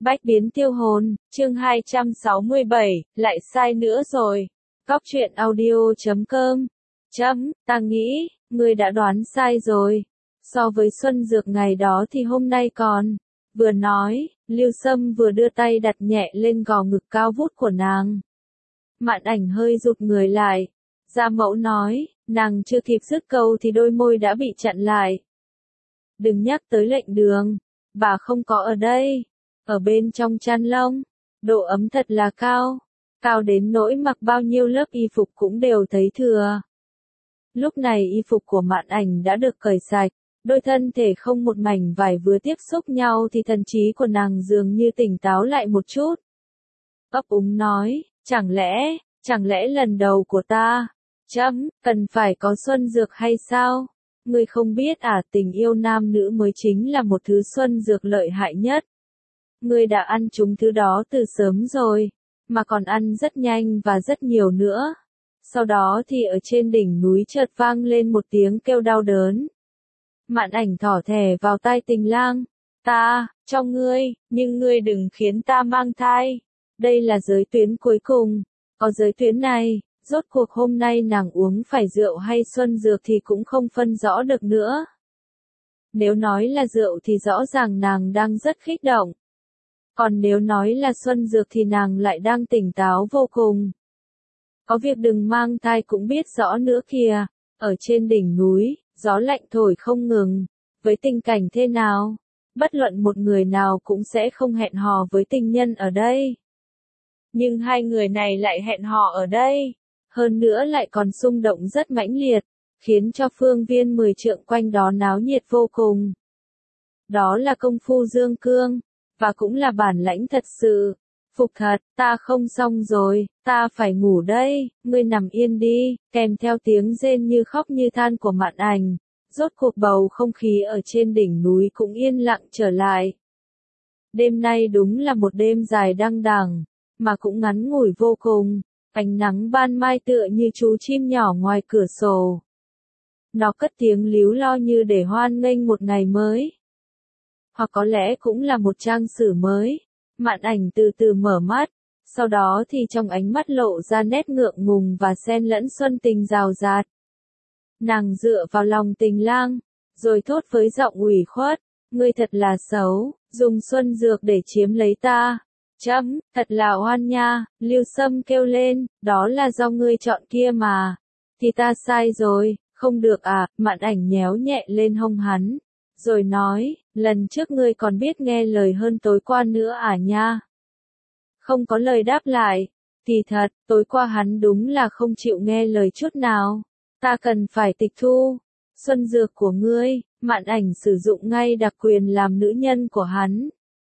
Bách biến tiêu hồn, chương 267, lại sai nữa rồi. Cóc truyện audio.com. Ta nghĩ, ngươi đã đoán sai rồi. So với Xuân Dược ngày đó thì hôm nay còn. Vừa nói, Lưu Sâm vừa đưa tay đặt nhẹ lên gò ngực cao vút của nàng. Mạn Ảnh hơi rụt người lại. Gia Mẫu nói, nàng chưa kịp dứt câu thì đôi môi đã bị chặn lại. Đừng nhắc tới lệnh đường, bà không có ở đây. Ở bên trong chăn lông, độ ấm thật là cao, cao đến nỗi mặc bao nhiêu lớp y phục cũng đều thấy thừa. Lúc này y phục của Mạn Ảnh đã được cởi sạch, đôi thân thể không một mảnh vải vừa tiếp xúc nhau thì thần trí của nàng dường như tỉnh táo lại một chút. Ấp úng nói, chẳng lẽ lần đầu của ta, cần phải có Xuân Dược hay sao? Ngươi không biết à, tình yêu nam nữ mới chính là một thứ Xuân Dược lợi hại nhất. Ngươi đã ăn chúng thứ đó từ sớm rồi, mà còn ăn rất nhanh và rất nhiều nữa. Sau đó thì ở trên đỉnh núi chợt vang lên một tiếng kêu đau đớn. Mạn Ảnh thỏ thẻ vào tai Tình Lang. Ta, cho ngươi, nhưng ngươi đừng khiến ta mang thai. Đây là giới tuyến cuối cùng. Có giới tuyến này, rốt cuộc hôm nay nàng uống phải rượu hay Xuân Dược thì cũng không phân rõ được nữa. Nếu nói là rượu thì rõ ràng nàng đang rất kích động. Còn nếu nói là Xuân Dược thì nàng lại đang tỉnh táo vô cùng. Có việc đừng mang thai cũng biết rõ nữa kìa. Ở trên đỉnh núi, gió lạnh thổi không ngừng. Với tình cảnh thế nào, bất luận một người nào cũng sẽ không hẹn hò với tình nhân ở đây. Nhưng hai người này lại hẹn hò ở đây. Hơn nữa lại còn xung động rất mãnh liệt, khiến cho phương viên 10 trượng quanh đó náo nhiệt vô cùng. Đó là công phu dương cương, và cũng là bản lãnh thật sự. Phục thật, ta không xong rồi, ta phải ngủ đây, ngươi nằm yên đi, kèm theo tiếng rên như khóc như than của Mạn Ảnh. Rốt cuộc bầu không khí ở trên đỉnh núi cũng yên lặng trở lại. Đêm nay đúng là một đêm dài đăng đẳng, mà cũng ngắn ngủi vô cùng. Ánh nắng ban mai tựa như chú chim nhỏ ngoài cửa sổ. Nó cất tiếng líu lo như để hoan nghênh một ngày mới. Hoặc có lẽ cũng là một trang sử mới. Mạn Ảnh từ từ mở mắt, sau đó thì trong ánh mắt lộ ra nét ngượng ngùng và xen lẫn xuân tình rào rạt. Nàng dựa vào lòng Tình Lang, rồi thốt với giọng ủy khuất, ngươi thật là xấu, dùng Xuân Dược để chiếm lấy ta. Thật là oan nha, Lưu Sâm kêu lên, đó là do ngươi chọn kia mà. Thì ta sai rồi, không được à, Mạn Ảnh nhéo nhẹ lên hông hắn. Rồi nói, lần trước ngươi còn biết nghe lời hơn tối qua nữa à nha. Không có lời đáp lại. Thì thật, tối qua hắn đúng là không chịu nghe lời chút nào. Ta cần phải tịch thu Xuân Dược của ngươi. Mạn Ảnh sử dụng ngay đặc quyền làm nữ nhân của hắn.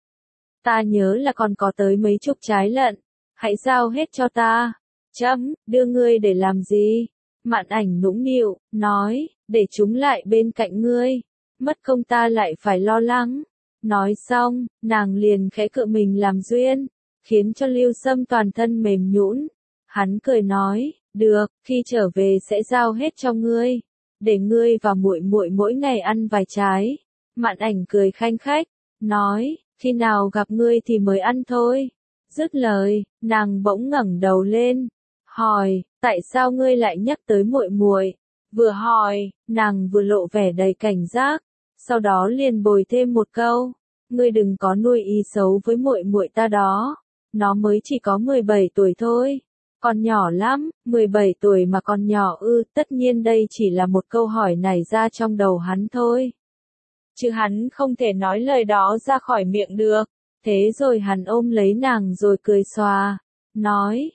Ta nhớ là còn có tới mấy chục trái lận. Hãy giao hết cho ta. Đưa ngươi để làm gì? Mạn Ảnh nũng nịu, nói, để chúng lại bên cạnh ngươi. Mất công ta lại phải lo lắng. Nói xong, nàng liền khẽ cựa mình làm duyên, khiến cho Lưu Sâm toàn thân mềm nhũn. Hắn cười nói, được, khi trở về sẽ giao hết cho ngươi, để ngươi và muội muội mỗi ngày ăn vài trái. Mạn Ảnh cười khanh khách, nói, khi nào gặp ngươi thì mới ăn thôi. Dứt lời, nàng bỗng ngẩng đầu lên, hỏi, tại sao ngươi lại nhắc tới muội muội? Vừa hỏi, nàng vừa lộ vẻ đầy cảnh giác, sau đó liền bồi thêm một câu, ngươi đừng có nuôi ý xấu với muội muội ta đó, nó mới chỉ có 17 tuổi thôi, còn nhỏ lắm, 17 tuổi mà còn nhỏ ư? Tất nhiên đây chỉ là một câu hỏi nảy ra trong đầu hắn thôi. Chứ hắn không thể nói lời đó ra khỏi miệng được. Thế rồi hắn ôm lấy nàng rồi cười xòa, nói,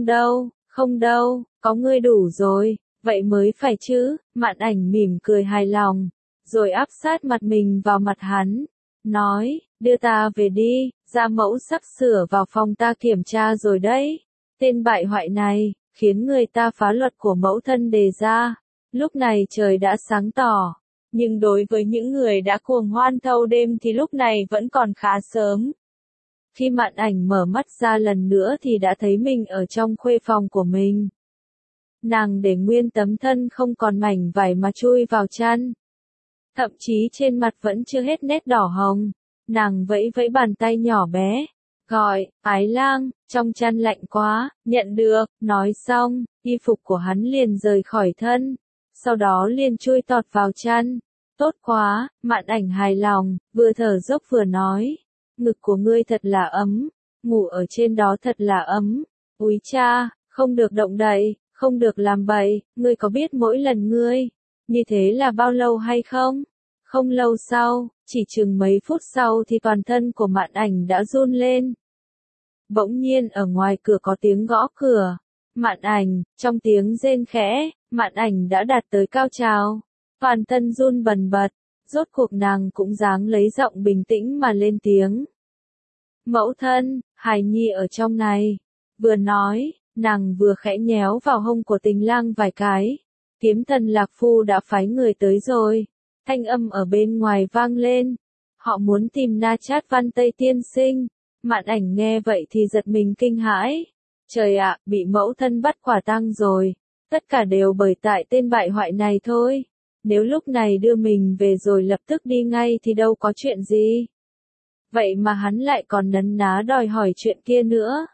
không đâu, có ngươi đủ rồi, vậy mới phải chứ. Mạn Ảnh mỉm cười hài lòng, rồi áp sát mặt mình vào mặt hắn, nói, đưa ta về đi, Gia Mẫu sắp sửa vào phòng ta kiểm tra rồi đấy. Tên bại hoại này, khiến người ta phá luật của mẫu thân đề ra. Lúc này trời đã sáng tỏ. Nhưng đối với những người đã cuồng hoan thâu đêm thì lúc này vẫn còn khá sớm. Khi Mạn Ảnh mở mắt ra lần nữa thì đã thấy mình ở trong khuê phòng của mình. Nàng để nguyên tấm thân không còn mảnh vải mà chui vào chăn. Thậm chí trên mặt vẫn chưa hết nét đỏ hồng. nàng vẫy vẫy bàn tay nhỏ bé, gọi, Ái Lang, trong chăn lạnh quá, nhận được, nói xong, y phục của hắn liền rời khỏi thân, sau đó liền chui tọt vào chăn. Tốt quá, Mạn Ảnh hài lòng, vừa thở dốc vừa nói, ngực của ngươi thật là ấm, ngủ ở trên đó thật là ấm. Úi cha, không được động đậy, không được làm bậy, ngươi có biết mỗi lần ngươi như thế là bao lâu hay không? Không lâu sau, chỉ chừng mấy phút sau thì toàn thân của Mạn Ảnh đã run lên. Bỗng nhiên ở ngoài cửa có tiếng gõ cửa. Mạn Ảnh, trong tiếng rên khẽ, Mạn Ảnh đã đạt tới cao trào. Toàn thân run bần bật, rốt cuộc nàng cũng dáng lấy giọng bình tĩnh mà lên tiếng. Mẫu thân, hài nhi ở trong này. Vừa nói, nàng vừa khẽ nhéo vào hông của Tình Lang vài cái. Kiếm thần Lạc Phu đã phái người tới rồi. Thanh âm ở bên ngoài vang lên. Họ muốn tìm Na Chát Văn Tây tiên sinh. Mạn Ảnh nghe vậy thì giật mình kinh hãi. Trời ạ, bị mẫu thân bắt quả tang rồi. Tất cả đều bởi tại tên bại hoại này thôi. Nếu lúc này đưa mình về rồi lập tức đi ngay thì đâu có chuyện gì. Vậy mà hắn lại còn nấn ná đòi hỏi chuyện kia nữa.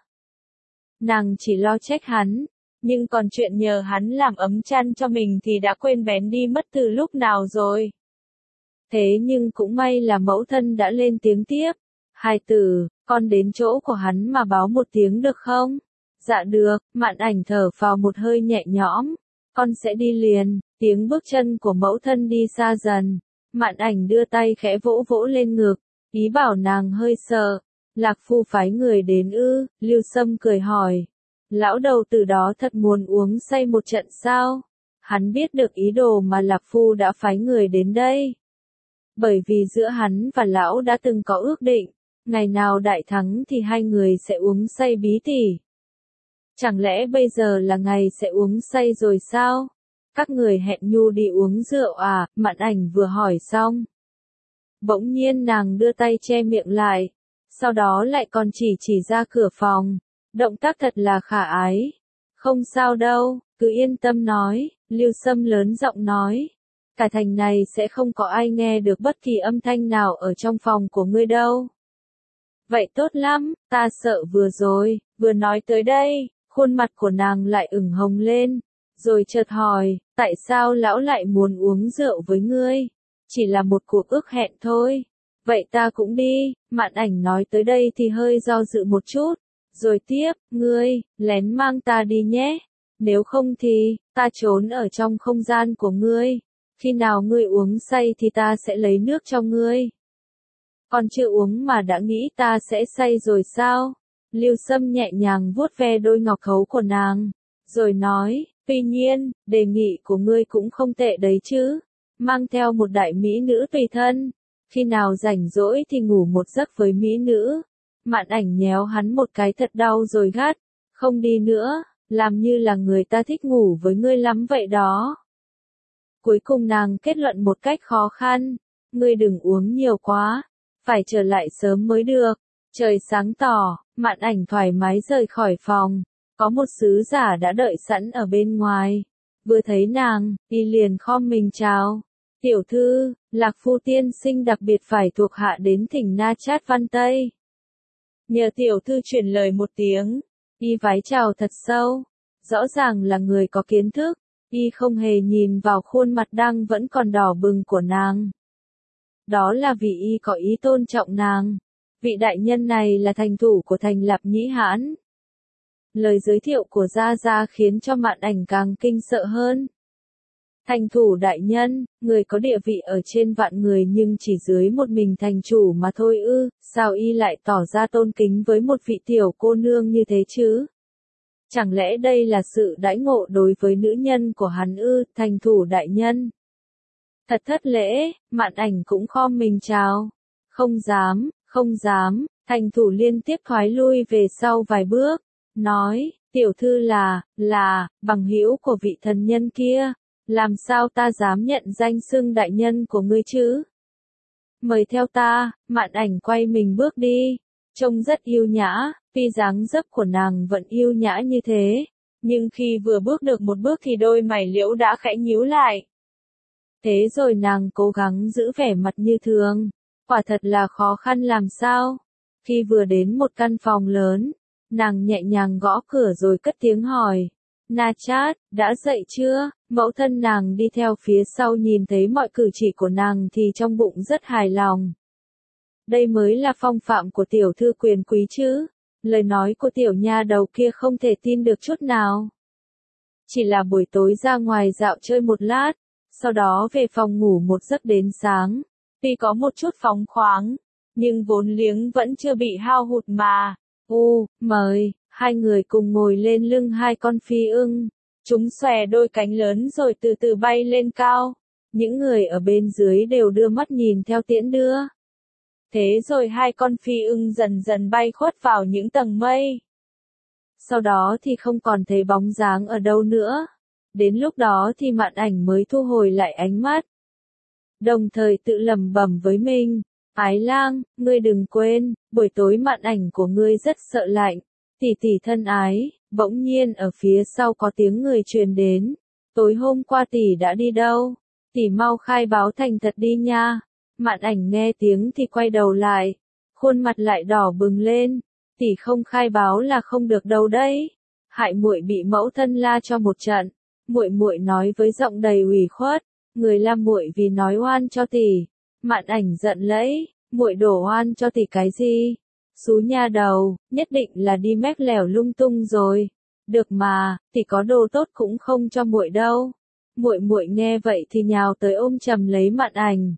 Nàng chỉ lo trách hắn, nhưng còn chuyện nhờ hắn làm ấm chăn cho mình thì đã quên bén đi mất từ lúc nào rồi. Thế nhưng cũng may là mẫu thân đã lên tiếng tiếp. Hài tử, con đến chỗ của hắn mà báo một tiếng được không? Dạ được, Mạn Ảnh thở phào một hơi nhẹ nhõm. Con sẽ đi liền. Tiếng bước chân của mẫu thân đi xa dần. Mạn Ảnh đưa tay khẽ vỗ vỗ lên ngực, ý bảo nàng hơi sợ. Lạc Phu phái người đến ư? Lưu Sâm cười hỏi. Lão đầu từ đó thật muốn uống say một trận sao? Hắn biết được ý đồ mà Lạc Phu đã phái người đến đây. Bởi vì giữa hắn và lão đã từng có ước định, ngày nào đại thắng thì hai người sẽ uống say bí tỉ. Chẳng lẽ bây giờ là ngày sẽ uống say rồi sao? Các người hẹn nhu đi uống rượu à? Mạn Ảnh vừa hỏi xong. Bỗng nhiên nàng đưa tay che miệng lại, sau đó lại còn chỉ ra cửa phòng. Động tác thật là khả ái. Không sao đâu, cứ yên tâm nói, Lưu Sâm lớn giọng nói. Cả thành này sẽ không có ai nghe được bất kỳ âm thanh nào ở trong phòng của ngươi đâu. Vậy tốt lắm, ta sợ vừa rồi, vừa nói tới đây, khuôn mặt của nàng lại ửng hồng lên, rồi chợt hỏi, tại sao lão lại muốn uống rượu với ngươi? Chỉ là một cuộc ước hẹn thôi. Vậy ta cũng đi. Mạn Ảnh nói tới đây thì hơi do dự một chút, rồi tiếp, ngươi, lén mang ta đi nhé. Nếu không thì, ta trốn ở trong không gian của ngươi. Khi nào ngươi uống say thì ta sẽ lấy nước cho ngươi. Còn chưa uống mà đã nghĩ ta sẽ say rồi sao? Lưu Sâm nhẹ nhàng vuốt ve đôi ngọc khấu của nàng, rồi nói, tuy nhiên, đề nghị của ngươi cũng không tệ đấy chứ. Mang theo một đại mỹ nữ tùy thân. Khi nào rảnh rỗi thì ngủ một giấc với mỹ nữ. Mạn Ảnh nhéo hắn một cái thật đau rồi gắt. Không đi nữa, làm như là người ta thích ngủ với ngươi lắm vậy đó. Cuối cùng nàng kết luận một cách khó khăn. Ngươi đừng uống nhiều quá. Phải trở lại sớm mới được. Trời sáng tỏ, Mạn Ảnh thoải mái rời khỏi phòng. Có một sứ giả đã đợi sẵn ở bên ngoài. Vừa thấy nàng, y liền khom mình chào. Tiểu thư, Lạc Phu tiên sinh đặc biệt phải thuộc hạ đến thỉnh Na Chát Văn Tây. Nhờ tiểu thư truyền lời một tiếng, y vái chào thật sâu. Rõ ràng là người có kiến thức, y không hề nhìn vào khuôn mặt đang vẫn còn đỏ bừng của nàng. Đó là vì y có ý tôn trọng nàng. Vị đại nhân này là thành thủ của thành Lạp Nhĩ Hãn. Lời giới thiệu của Gia Gia khiến cho Mạn Ảnh càng kinh sợ hơn. Thành thủ đại nhân, người có địa vị ở trên vạn người nhưng chỉ dưới một mình thành chủ mà thôi ư, sao y lại tỏ ra tôn kính với một vị tiểu cô nương như thế chứ? Chẳng lẽ đây là sự đãi ngộ đối với nữ nhân của hắn ư, thành thủ đại nhân? Thật thất lễ, Mạn Ảnh cũng khom mình chào. Không dám, không dám, thành thủ liên tiếp thoái lui về sau vài bước, nói, tiểu thư là, bằng hữu của vị thần nhân kia. Làm sao ta dám nhận danh xưng đại nhân của ngươi chứ? Mời theo ta. Mạn Ảnh quay mình bước đi. Trông rất yêu nhã, tuy dáng dấp của nàng vẫn yêu nhã như thế. Nhưng khi vừa bước được một bước thì đôi mày liễu đã khẽ nhíu lại. Thế rồi nàng cố gắng giữ vẻ mặt như thường. Quả thật là khó khăn làm sao. Khi vừa đến một căn phòng lớn, nàng nhẹ nhàng gõ cửa rồi cất tiếng hỏi. Na Chát, đã dậy chưa? Mẫu thân nàng đi theo phía sau nhìn thấy mọi cử chỉ của nàng thì trong bụng rất hài lòng. Đây mới là phong phạm của tiểu thư quyền quý chứ. Lời nói của tiểu nha đầu kia không thể tin được chút nào. Chỉ là buổi tối ra ngoài dạo chơi một lát, sau đó về phòng ngủ một giấc đến sáng. Tuy có một chút phóng khoáng, nhưng vốn liếng vẫn chưa bị hao hụt mà. Mời, hai người cùng ngồi lên lưng hai con phi ưng. Chúng xòe đôi cánh lớn rồi từ từ bay lên cao. Những người ở bên dưới đều đưa mắt nhìn theo tiễn đưa. Thế rồi hai con phi ưng dần dần bay khuất vào những tầng mây. Sau đó thì không còn thấy bóng dáng ở đâu nữa. Đến lúc đó thì Mạn Ảnh mới thu hồi lại ánh mắt. Đồng thời tự lẩm bẩm với mình, Ái Lang, ngươi đừng quên, buổi tối Mạn Ảnh của ngươi rất sợ lạnh. Tỷ tỷ thân ái, bỗng nhiên ở phía sau có tiếng người truyền đến. Tối hôm qua tỷ đã đi đâu? Tỷ mau khai báo thành thật đi nha. Mạn Ảnh nghe tiếng thì quay đầu lại, khuôn mặt lại đỏ bừng lên. Tỷ không khai báo là không được đâu đấy. Hại muội bị mẫu thân la cho một trận. Muội nói với giọng đầy ủy khuất, người la muội vì nói oan cho tỷ. Mạn Ảnh giận lẫy, muội đổ oan cho tỷ cái gì? Xú nha đầu, nhất định là đi mách lẻo lung tung rồi. Được mà, tỷ có đồ tốt cũng không cho muội đâu. Muội nghe vậy thì nhào tới ôm chầm lấy Mạn Ảnh.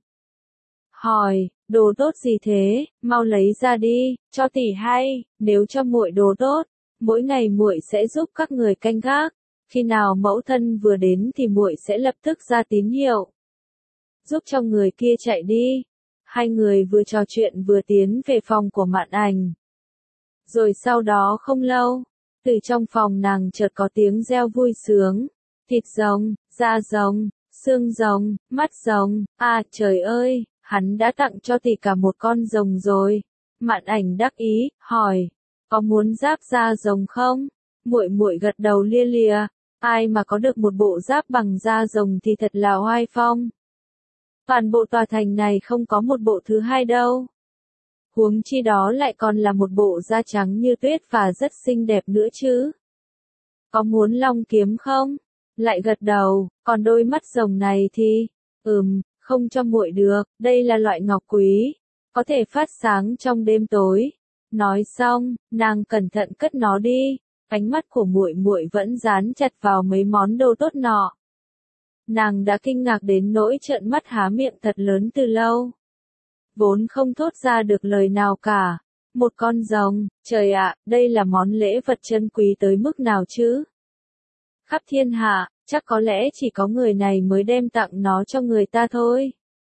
Hỏi, đồ tốt gì thế, mau lấy ra đi, cho tỷ hay, nếu cho muội đồ tốt, mỗi ngày muội sẽ giúp các người canh gác, khi nào mẫu thân vừa đến thì muội sẽ lập tức ra tín hiệu. Giúp cho người kia chạy đi. Hai người vừa trò chuyện vừa tiến về phòng của Mạn Ảnh. Rồi sau đó không lâu, từ trong phòng nàng chợt có tiếng reo vui sướng. Thịt rồng, da rồng, xương rồng, mắt rồng, trời ơi, hắn đã tặng cho tỷ cả một con rồng rồi. Mạn Ảnh đắc ý, hỏi, có muốn giáp da rồng không? Muội gật đầu lia lịa, ai mà có được một bộ giáp bằng da rồng thì thật là oai phong. Toàn bộ tòa thành này không có một bộ thứ hai đâu. Huống chi đó lại còn là một bộ da trắng như tuyết và rất xinh đẹp nữa chứ. Có muốn long kiếm không? Lại gật đầu, còn đôi mắt rồng này thì, không cho muội được, đây là loại ngọc quý, có thể phát sáng trong đêm tối. Nói xong, nàng cẩn thận cất nó đi, ánh mắt của muội vẫn dán chặt vào mấy món đồ tốt nọ. Nàng đã kinh ngạc đến nỗi trợn mắt há miệng thật lớn từ lâu. Vốn không thốt ra được lời nào cả. Một con rồng, trời ạ, đây là món lễ vật chân quý tới mức nào chứ? Khắp thiên hạ, chắc có lẽ chỉ có người này mới đem tặng nó cho người ta thôi.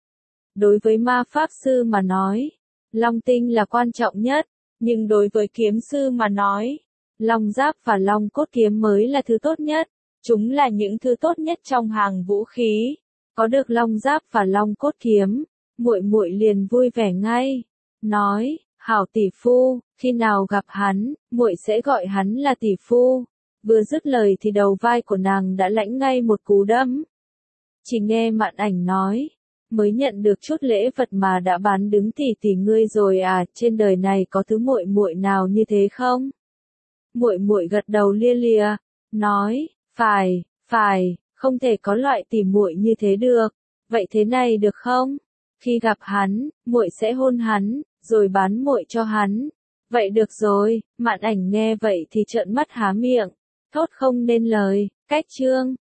Đối với ma pháp sư mà nói, long tinh là quan trọng nhất, nhưng đối với kiếm sư mà nói, long giáp và long cốt kiếm mới là thứ tốt nhất. Chúng là những thứ tốt nhất trong hàng vũ khí. Có được long giáp và long cốt kiếm, muội liền vui vẻ ngay. Nói, hảo tỷ phu, khi nào gặp hắn, muội sẽ gọi hắn là tỷ phu. Vừa dứt lời thì đầu vai của nàng đã lãnh ngay một cú đấm. Chỉ nghe Mạn Ảnh nói, mới nhận được chút lễ vật mà đã bán đứng tỷ ngươi rồi à, trên đời này có thứ muội nào như thế không? Muội gật đầu lia lịa, nói, phải, không thể có loại tỷ muội như thế được. Vậy thế này được không? Khi gặp hắn, muội sẽ hôn hắn, rồi bán muội cho hắn. Vậy được rồi. Mạn Ảnh nghe vậy thì trợn mắt há miệng, thốt không nên lời. Cách chương